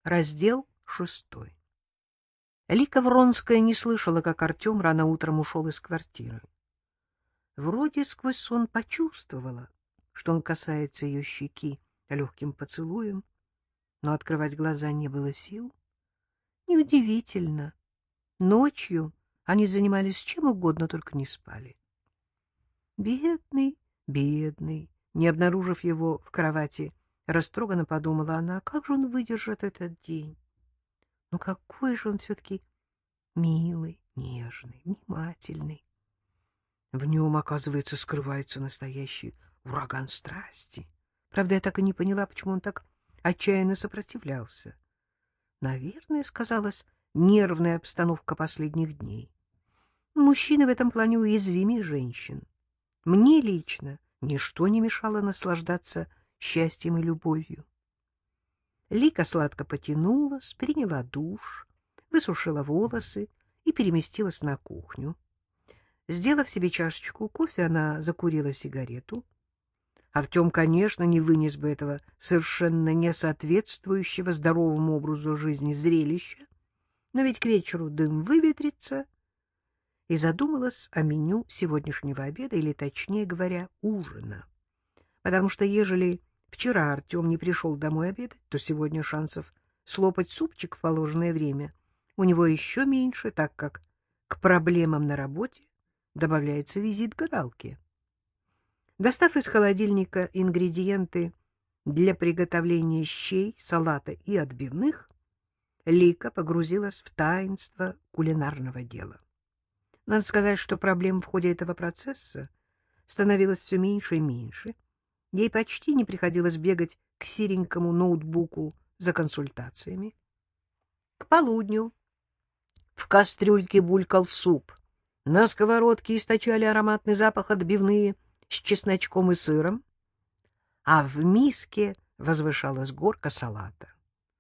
Раздел 6. Лика Вронская не слышала, как Артем рано утром ушел из квартиры. Вроде сквозь сон почувствовала, что он касается ее щеки легким поцелуем, но открывать глаза не было сил. Неудивительно. Ночью они занимались чем угодно, только не спали. Бедный, бедный. Не обнаружив его в кровати, растроганно подумала она, как же он выдержит этот день. Ну какой же он все-таки милый, нежный, внимательный. В нем, оказывается, скрывается настоящий ураган страсти. Правда, я так и не поняла, почему он так отчаянно сопротивлялся. Наверное, сказалась нервная обстановка последних дней. Мужчины в этом плане уязвимее женщин. Мне лично ничто не мешало наслаждаться счастьем и любовью. Лика сладко потянулась, приняла душ, высушила волосы и переместилась на кухню. Сделав себе чашечку кофе, она закурила сигарету. Артем, конечно, не вынес бы этого совершенно не соответствующего здоровому образу жизни зрелища, но ведь к вечеру дым выветрится, и задумалась о меню сегодняшнего обеда, или, точнее говоря, ужина. Потому что, ежели вчера Артем не пришел домой обедать, то сегодня шансов слопать супчик в положенное время у него еще меньше, так как к проблемам на работе добавляется визит к гадалке. Достав из холодильника ингредиенты для приготовления щей, салата и отбивных, Лика погрузилась в таинство кулинарного дела. Надо сказать, что проблем в ходе этого процесса становилось все меньше и меньше. Ей почти не приходилось бегать к серенькому ноутбуку за консультациями. К полудню в кастрюльке булькал суп. На сковородке источали ароматный запах отбивные с чесночком и сыром, а в миске возвышалась горка салата.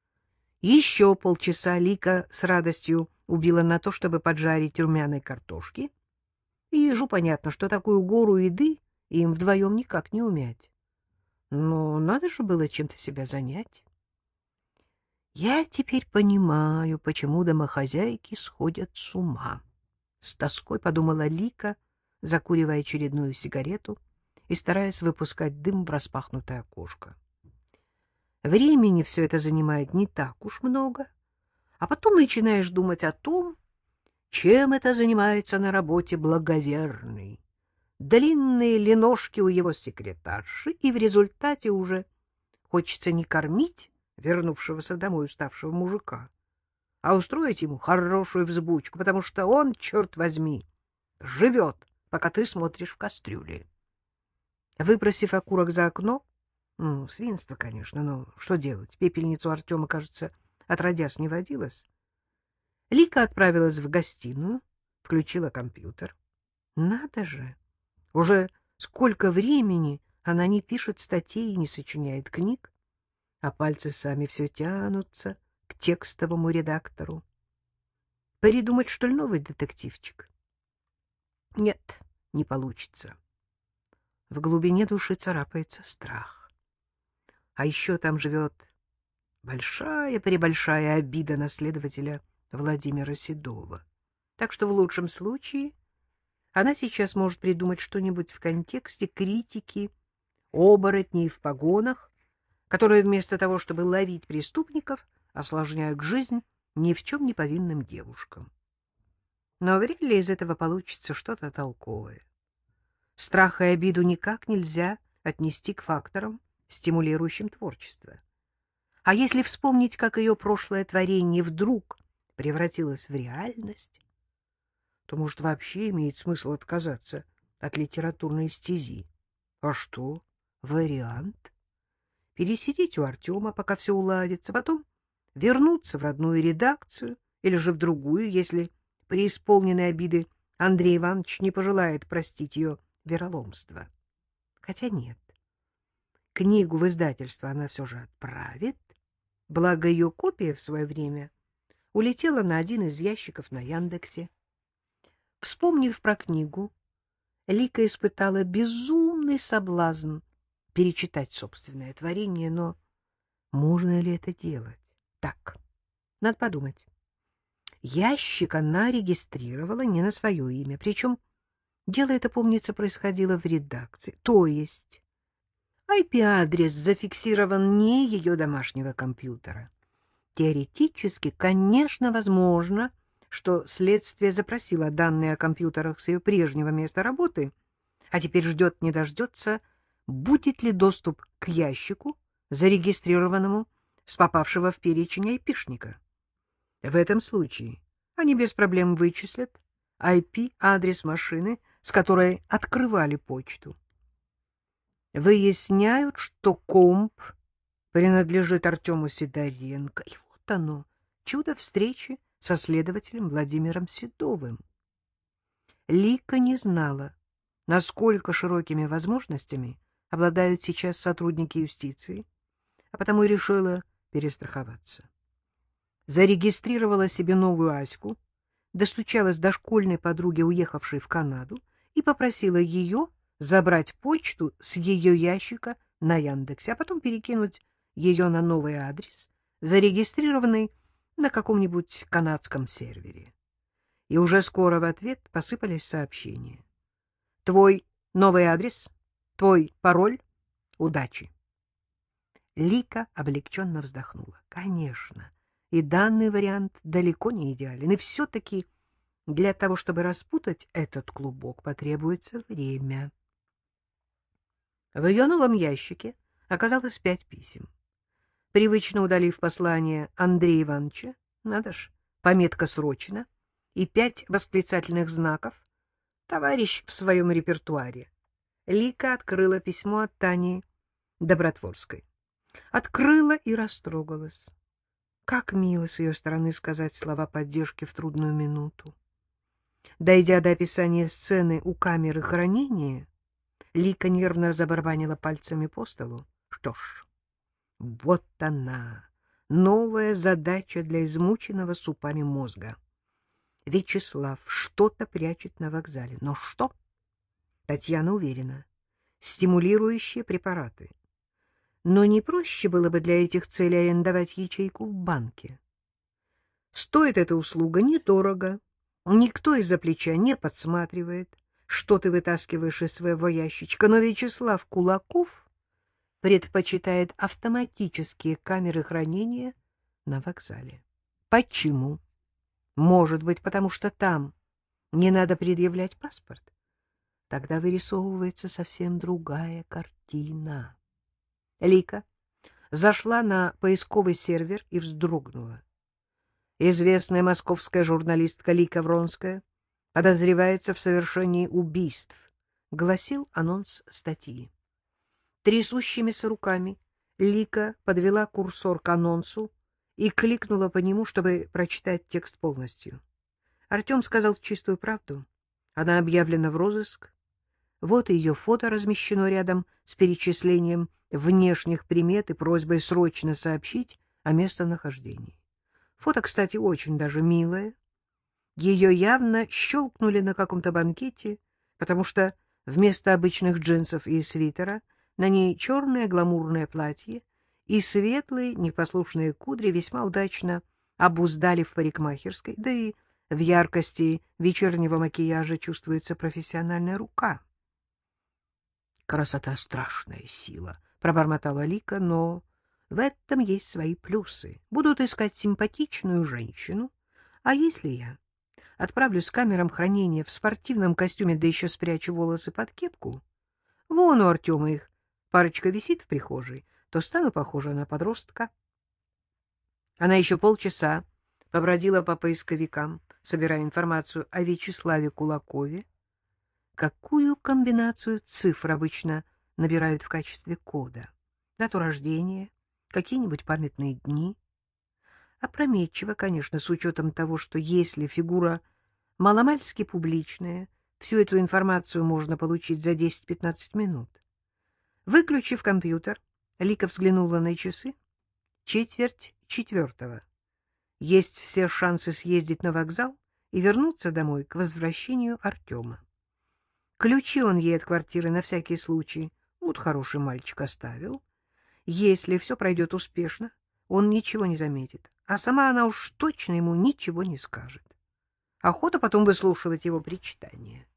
Еще полчаса Лика с радостью убила на то, чтобы поджарить румяной картошки, и ежу понятно, что такую гору еды им вдвоем никак не умять. Но надо же было чем-то себя занять. Я теперь понимаю, почему домохозяйки сходят с ума. С тоской подумала Лика, закуривая очередную сигарету и стараясь выпускать дым в распахнутое окошко. Времени все это занимает не так уж много, а потом начинаешь думать о том, чем это занимается на работе благоверный. Длинные ли ножки у его секретарши, и в результате уже хочется не кормить вернувшегося домой уставшего мужика, а устроить ему хорошую взбучку, потому что он, черт возьми, живет, пока ты смотришь в кастрюле. Выбросив окурок за окно, свинство, конечно, но что делать? Пепельницу Артема, кажется, отродясь не водилось. Лика отправилась в гостиную, включила компьютер. Надо же! Уже сколько времени она не пишет статей и не сочиняет книг, а пальцы сами все тянутся к текстовому редактору. Придумать, что ли, новый детективчик? Нет, не получится. В глубине души царапается страх. А еще там живет большая-пребольшая обида на следователя Владимира Седова. Так что в лучшем случае она сейчас может придумать что-нибудь в контексте критики оборотней в погонах, которые вместо того, чтобы ловить преступников, осложняют жизнь ни в чем не повинным девушкам. Но вряд ли из этого получится что-то толковое. Страх и обиду никак нельзя отнести к факторам, стимулирующим творчество. А если вспомнить, как ее прошлое творение вдруг превратилось в реальность, то, может, вообще имеет смысл отказаться от литературной стези. А что? Вариант. Пересидеть у Артема, пока все уладится, потом вернуться в родную редакцию или же в другую, если преисполненной обиды Андрей Иванович не пожелает простить ее вероломство. Хотя нет, книгу в издательство она все же отправит, благо ее копия в свое время улетела на один из ящиков на Яндексе. Вспомнив про книгу, Лика испытала безумный соблазн перечитать собственное творение, но можно ли это делать? Так, надо подумать. Ящик она регистрировала не на свое имя, причем дело это, помнится, происходило в редакции. То есть IP-адрес зафиксирован не ее домашнего компьютера. Теоретически, конечно, возможно, что следствие запросило данные о компьютерах с ее прежнего места работы, а теперь ждет не дождется, будет ли доступ к ящику, зарегистрированному с попавшего в перечень айпишника. В этом случае они без проблем вычислят IP-адрес машины, с которой открывали почту. Выясняют, что комп принадлежит Артему Сидоренко. И вот оно, чудо встречи со следователем Владимиром Седовым. Лика не знала, насколько широкими возможностями обладают сейчас сотрудники юстиции, а потому решила перестраховаться. Зарегистрировала себе новую Аську, достучалась до школьной подруги, уехавшей в Канаду, и попросила ее забрать почту с ее ящика на Яндексе, а потом перекинуть ее на новый адрес, зарегистрированный на каком-нибудь канадском сервере. И уже скоро в ответ посыпались сообщения. Твой новый адрес, твой пароль, удачи. Лика облегченно вздохнула. Конечно, и данный вариант далеко не идеален, и все-таки для того, чтобы распутать этот клубок, потребуется время. В ее новом ящике оказалось 5 писем. Привычно удалив послание Андрея Ивановича, надо ж, пометка «Срочно» и 5 восклицательных знаков, товарищ в своем репертуаре, Лика открыла письмо от Тани Добротворской. Открыла и растрогалась. Как мило с ее стороны сказать слова поддержки в трудную минуту. Дойдя до описания сцены у камеры хранения, Лика нервно забарабанила пальцами по столу. Что ж, вот она, новая задача для измученного супами мозга. Вячеслав что-то прячет на вокзале. Но что? Татьяна уверена. Стимулирующие препараты. Но не проще было бы для этих целей арендовать ячейку в банке. Стоит эта услуга недорого. Никто из-за плеча не подсматривает, что ты вытаскиваешь из своего ящичка. Но Вячеслав Кулаков предпочитает автоматические камеры хранения на вокзале. Почему? Может быть, потому что там не надо предъявлять паспорт? Тогда вырисовывается совсем другая картина. Лика зашла на поисковый сервер и вздрогнула. Известная московская журналистка Лика Вронская подозревается в совершении убийств, гласил анонс статьи. Трясущимися руками Лика подвела курсор к анонсу и кликнула по нему, чтобы прочитать текст полностью. Артем сказал чистую правду. Она объявлена в розыск. Вот ее фото размещено рядом с перечислением внешних примет и просьбой срочно сообщить о местонахождении. Фото, кстати, очень даже милое. Ее явно щелкнули на каком-то банкете, потому что вместо обычных джинсов и свитера на ней черное гламурное платье и светлые непослушные кудри весьма удачно обуздали в парикмахерской, да и в яркости вечернего макияжа чувствуется профессиональная рука. «Красота — страшная сила», — пробормотала Лика, но в этом есть свои плюсы. Будут искать симпатичную женщину, а если я отправлюсь с камерам хранения в спортивном костюме, да еще спрячу волосы под кепку, вон у Артема их парочка висит в прихожей, то стану похожа на подростка. Она еще полчаса побродила по поисковикам, собирая информацию о Вячеславе Кулакове. Какую комбинацию цифр обычно набирают в качестве кода? Дату рождения, какие-нибудь памятные дни? Опрометчиво, конечно, с учетом того, что если фигура маломальски публичная, всю эту информацию можно получить за 10-15 минут. Выключив компьютер, Лика взглянула на часы. 3:45. Есть все шансы съездить на вокзал и вернуться домой к возвращению Артема. Ключи он ей от квартиры на всякий случай, вот хороший мальчик, оставил. Если все пройдет успешно, он ничего не заметит, а сама она уж точно ему ничего не скажет. Охота потом выслушивать его причитания.